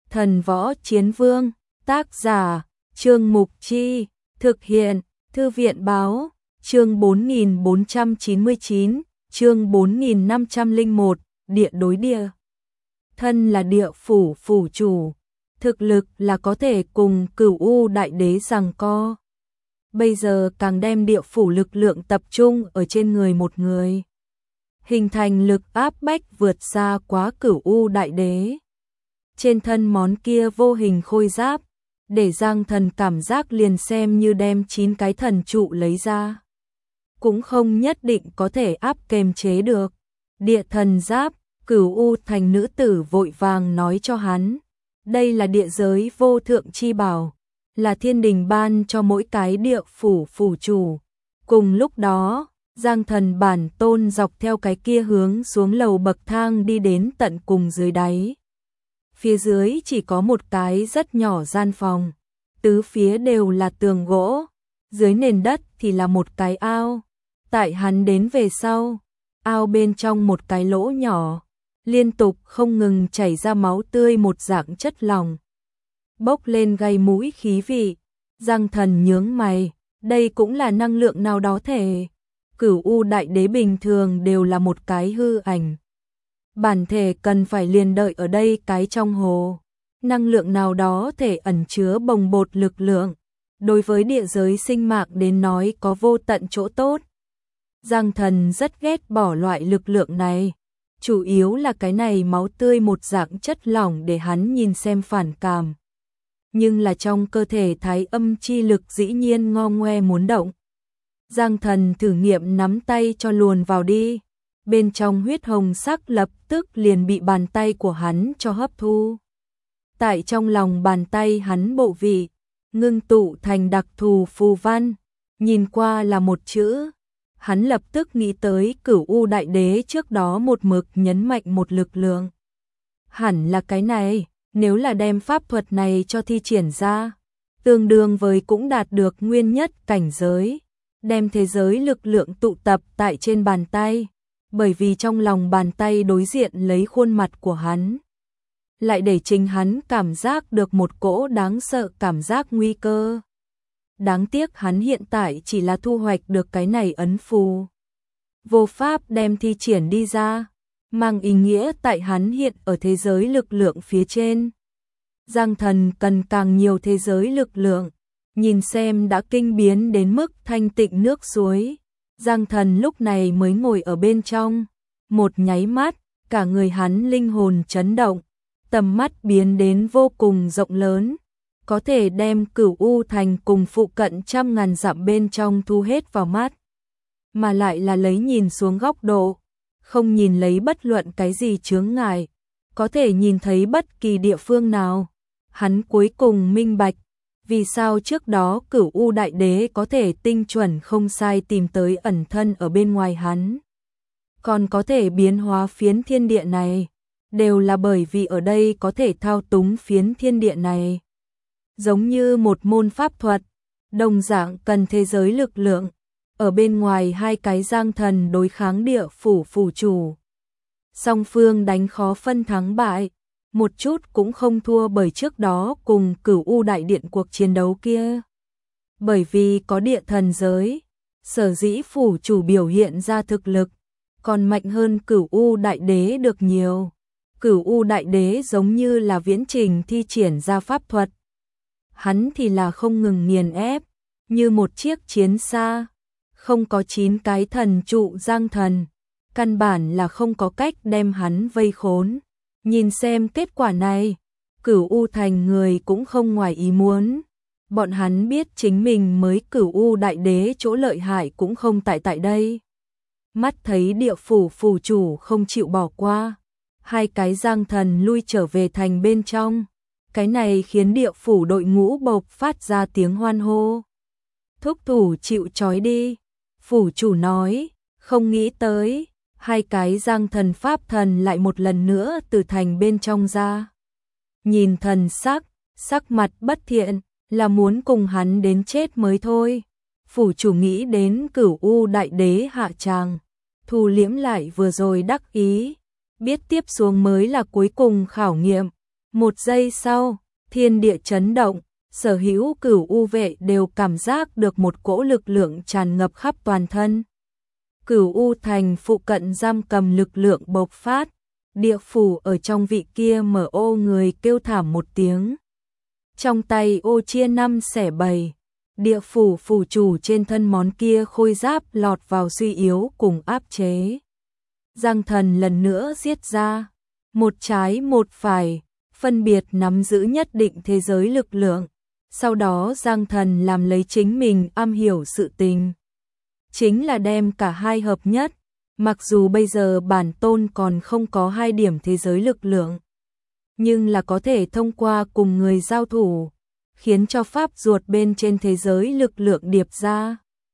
Thần Võ Chiến Vương, tác giả, Trương Mục Chi, thực hiện, Thư viện Báo, chương 4499, chương 4501, địa đối địa. Thân là địa phủ phủ chủ, thực lực là có thể cùng Cửu U Đại Đế giằng co. Bây giờ càng đem địa phủ lực lượng tập trung ở trên người một người, hình thành lực áp bách vượt xa quá Cửu U Đại Đế. Trên thân món kia vô hình khôi giáp, để Giang Thần cảm giác liền xem như đem 9 cái thần trụ lấy ra, cũng không nhất định có thể áp kềm chế được. Địa thần giáp, Cửu U Thành nữ tử vội vàng nói cho hắn, đây là địa giới vô thượng chi bảo, là thiên đình ban cho mỗi cái địa phủ phủ chủ. Cùng lúc đó, Giang Thần bản tôn dọc theo cái kia hướng xuống lầu bậc thang đi đến tận cùng dưới đáy. Phía dưới chỉ có một cái rất nhỏ gian phòng, tứ phía đều là tường gỗ, dưới nền đất thì là một cái ao. Tại hắn đến về sau, ao bên trong một cái lỗ nhỏ, liên tục không ngừng chảy ra máu tươi một dạng chất lỏng, bốc lên gây mũi khí vị. Giang Thần nhướng mày, đây cũng là năng lượng nào đó thể. Cửu U Đại Đế bình thường đều là một cái hư ảnh, bản thể cần phải liền đợi ở đây cái trong hồ. Năng lượng nào đó thể ẩn chứa bồng bột lực lượng, đối với địa giới sinh mạng đến nói có vô tận chỗ tốt. Giang Thần rất ghét bỏ loại lực lượng này, chủ yếu là cái này máu tươi một dạng chất lỏng để hắn nhìn xem phản cảm. Nhưng là trong cơ thể thái âm chi lực dĩ nhiên ngo ngoe muốn động. Giang Thần thử nghiệm nắm tay cho luồn vào đi, bên trong huyết hồng sắc lập tức liền bị bàn tay của hắn cho hấp thu. Tại trong lòng bàn tay hắn bộ vị, ngưng tụ thành đặc thù phù văn, nhìn qua là một chữ. Hắn lập tức nghĩ tới Cửu U Đại Đế trước đó một mực nhấn mạnh một lực lượng. Hẳn là cái này, nếu là đem pháp thuật này cho thi triển ra, tương đương với cũng đạt được nguyên nhất cảnh giới, đem thế giới lực lượng tụ tập tại trên bàn tay, bởi vì trong lòng bàn tay đối diện lấy khuôn mặt của hắn, lại để chính hắn cảm giác được một cỗ đáng sợ cảm giác nguy cơ. Đáng tiếc hắn hiện tại chỉ là thu hoạch được cái này ấn phù, vô pháp đem thi triển đi ra, mang ý nghĩa tại hắn hiện ở thế giới lực lượng phía trên. Giang Thần cần càng nhiều thế giới lực lượng, nhìn xem đã kinh biến đến mức thanh tịnh nước suối. Giang Thần lúc này mới ngồi ở bên trong, một nháy mắt, cả người hắn linh hồn chấn động, tầm mắt biến đến vô cùng rộng lớn, có thể đem Cửu U Thành cùng phụ cận trăm ngàn dặm bên trong thu hết vào mắt, mà lại là lấy nhìn xuống góc độ, không nhìn lấy bất luận cái gì chướng ngại, có thể nhìn thấy bất kỳ địa phương nào. Hắn cuối cùng minh bạch, vì sao trước đó Cửu U Đại Đế có thể tinh chuẩn không sai tìm tới ẩn thân ở bên ngoài hắn, còn có thể biến hóa phiến thiên địa này, đều là bởi vì ở đây có thể thao túng phiến thiên địa này. Giống như một môn pháp thuật, đồng dạng cần thế giới lực lượng, ở bên ngoài hai cái Giang Thần đối kháng địa phủ phủ chủ. Song phương đánh khó phân thắng bại, một chút cũng không thua bởi trước đó cùng Cửu U Đại Điện cuộc chiến đấu kia. Bởi vì có địa thần giới, sở dĩ phủ chủ biểu hiện ra thực lực, còn mạnh hơn Cửu U Đại Đế được nhiều. Cửu U Đại Đế giống như là viễn trình thi triển ra pháp thuật, hắn thì là không ngừng nghiền ép, như một chiếc chiến xa, không có 9 cái thần trụ Giang Thần, căn bản là không có cách đem hắn vây khốn. Nhìn xem kết quả này, Cửu U Thành người cũng không ngoài ý muốn, bọn hắn biết chính mình mới Cửu U Đại Đế chỗ lợi hại cũng không tại đây. Mắt thấy địa phủ phủ chủ không chịu bỏ qua, hai cái Giang Thần lui trở về thành bên trong. Cái này khiến địa phủ đội ngũ bộc phát ra tiếng hoan hô. Thúc thủ chịu trói đi, phủ chủ nói, không nghĩ tới, hai cái Giang Thần pháp thần lại một lần nữa từ thành bên trong ra. Nhìn thần sắc mặt bất thiện, là muốn cùng hắn đến chết mới thôi. Phủ chủ nghĩ đến Cửu U Đại Đế hạ tràng, thu liễm lại vừa rồi đắc ý, biết tiếp xuống mới là cuối cùng khảo nghiệm. Một giây sau, thiên địa chấn động, sở hữu Cửu U vệ đều cảm giác được một cỗ lực lượng tràn ngập khắp toàn thân. Cửu U thành phụ cận giam cầm lực lượng bộc phát, địa phủ ở trong vị kia mở ô người kêu thảm một tiếng. Trong tay ô chia 5/7, địa phủ phủ chủ trên thân món kia khôi giáp lọt vào suy yếu cùng áp chế. Giang Thần lần nữa giết ra, một trái một phải, phân biệt nắm giữ nhất định thế giới lực lượng. Sau đó Giang Thần làm lấy chính mình am hiểu sự tình, chính là đem cả hai hợp nhất. Mặc dù bây giờ bản tôn còn không có 2 điểm thế giới lực lượng, nhưng là có thể thông qua cùng người giao thủ, khiến cho pháp ruột bên trên thế giới lực lượng điệp ra.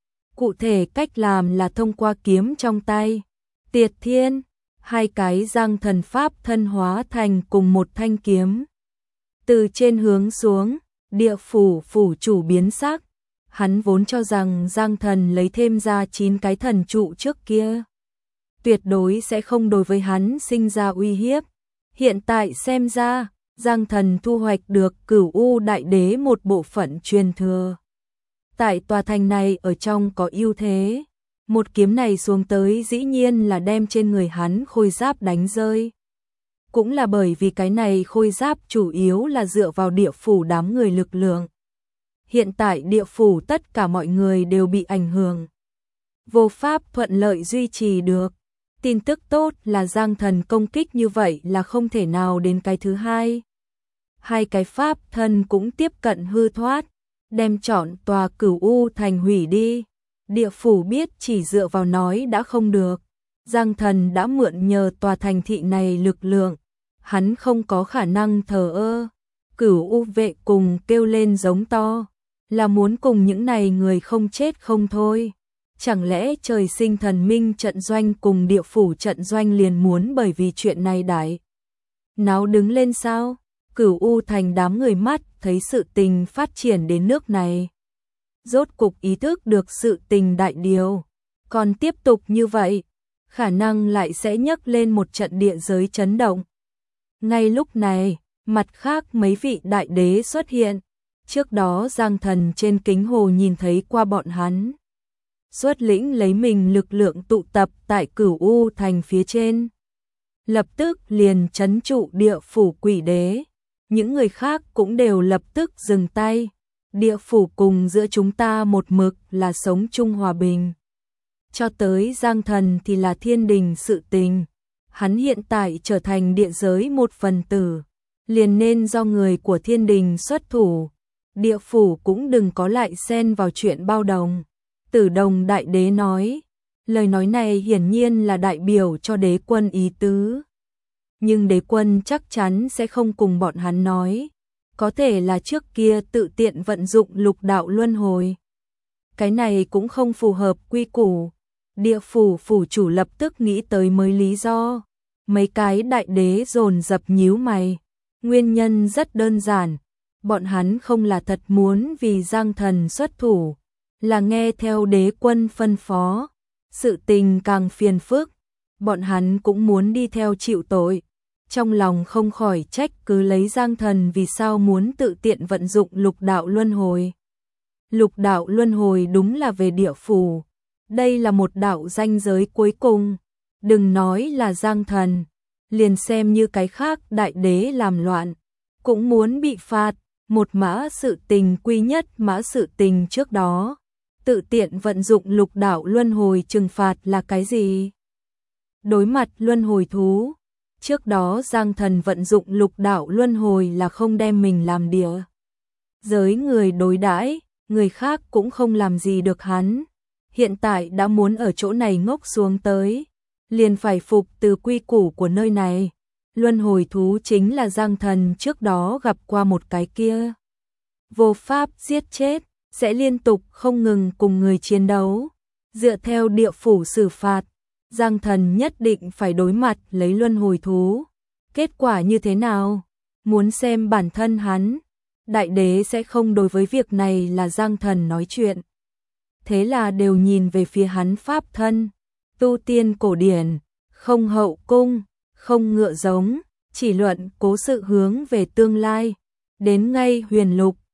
Cụ thể cách làm là thông qua kiếm trong tay, Tiệt Thiên, 2 cái Giang Thần pháp thân hóa thành cùng một thanh kiếm. Từ trên hướng xuống, địa phủ phủ chủ biến sắc, hắn vốn cho rằng Giang Thần lấy thêm ra 9 cái thần trụ trước kia, tuyệt đối sẽ không đối với hắn sinh ra uy hiếp. Hiện tại xem ra, Giang Thần thu hoạch được Cửu U Đại Đế một bộ phận truyền thừa. Tại tòa thành này ở trong có ưu thế, một kiếm này xuống tới dĩ nhiên là đem trên người hắn khôi giáp đánh rơi. Cũng là bởi vì cái này khôi giáp chủ yếu là dựa vào địa phủ đám người lực lượng. Hiện tại địa phủ tất cả mọi người đều bị ảnh hưởng, vô pháp thuận lợi duy trì được. Tin tức tốt là Giang Thần công kích như vậy là không thể nào đến cái thứ hai. 2 cái pháp thân cũng tiếp cận hư thoát, đem trọn tòa Cửu U thành hủy đi. Địa phủ biết chỉ dựa vào nói đã không được. Giang Thần đã mượn nhờ tòa thành thị này lực lượng, hắn không có khả năng thờ ơ. Cửu U vệ cùng kêu lên giống to, là muốn cùng những này người không chết không thôi. Chẳng lẽ trời sinh thần minh trận doanh cùng địa phủ trận doanh liền muốn bởi vì chuyện này đại náo đứng lên sao? Cửu U thành đám người mắt thấy sự tình phát triển đến nước này, rốt cục ý thức được sự tình đại điều. Còn tiếp tục như vậy, khả năng lại sẽ nhấc lên một trận địa giới chấn động. Ngay lúc này, mặt khác mấy vị đại đế xuất hiện. Trước đó Giang Thần trên kính hồ nhìn thấy qua bọn hắn, xuất lĩnh lấy mình lực lượng tụ tập tại Cửu U thành phía trên, lập tức liền trấn trụ địa phủ quỷ đế. Những người khác cũng đều lập tức dừng tay. Địa phủ cùng giữa chúng ta một mực là sống chung hòa bình. Cho tới Giang Thần thì là thiên đình sự tình. Hắn hiện tại trở thành địa giới một phần tử, liền nên do người của thiên đình xuất thủ. Địa phủ cũng đừng có lại xen vào chuyện bao đồng. Tử Đồng đại đế nói, lời nói này hiển nhiên là đại biểu cho đế quân ý tứ. Nhưng đế quân chắc chắn sẽ không cùng bọn hắn nói, có thể là trước kia tự tiện vận dụng lục đạo luân hồi. Cái này cũng không phù hợp quy củ. Địa phủ phủ chủ lập tức nghĩ tới mới lý do. Mấy cái đại đế dồn dập nhíu mày. Nguyên nhân rất đơn giản, bọn hắn không là thật muốn vì Giang Thần xuất thủ, là nghe theo đế quân phân phó. Sự tình càng phiền phức, bọn hắn cũng muốn đi theo chịu tội. Trong lòng không khỏi trách cứ lấy Giang Thần vì sao muốn tự tiện vận dụng lục đạo luân hồi. Lục đạo luân hồi đúng là về địa phủ. Đây là một đạo ranh giới cuối cùng. Đừng nói là Giang Thần, liền xem như cái khác đại đế làm loạn, cũng muốn bị phạt. Một mã sự tình quy nhất mã sự tình trước đó. Tự tiện vận dụng lục đạo luân hồi trừng phạt là cái gì? Đối mặt luân hồi thú. Trước đó Giang Thần vận dụng lục đạo luân hồi là không đem mình làm địa giới người đối đãi, người khác cũng không làm gì được hắn. Hiện tại đã muốn ở chỗ này ngốc xuống tới, liền phải phục từ quy củ của nơi này. Luân hồi thú chính là Giang Thần trước đó gặp qua một cái kia. Vô pháp giết chết, sẽ liên tục không ngừng cùng người chiến đấu. Dựa theo địa phủ xử phạt, Giang Thần nhất định phải đối mặt lấy luân hồi thú. Kết quả như thế nào? Muốn xem bản thân hắn. Đại đế sẽ không đối với việc này là Giang Thần nói chuyện. Thế là đều nhìn về phía hắn pháp thân. Tu tiên cổ điển, không hậu cung, không ngựa giống, chỉ luận cố sự hướng về tương lai. Đến ngay huyền lục,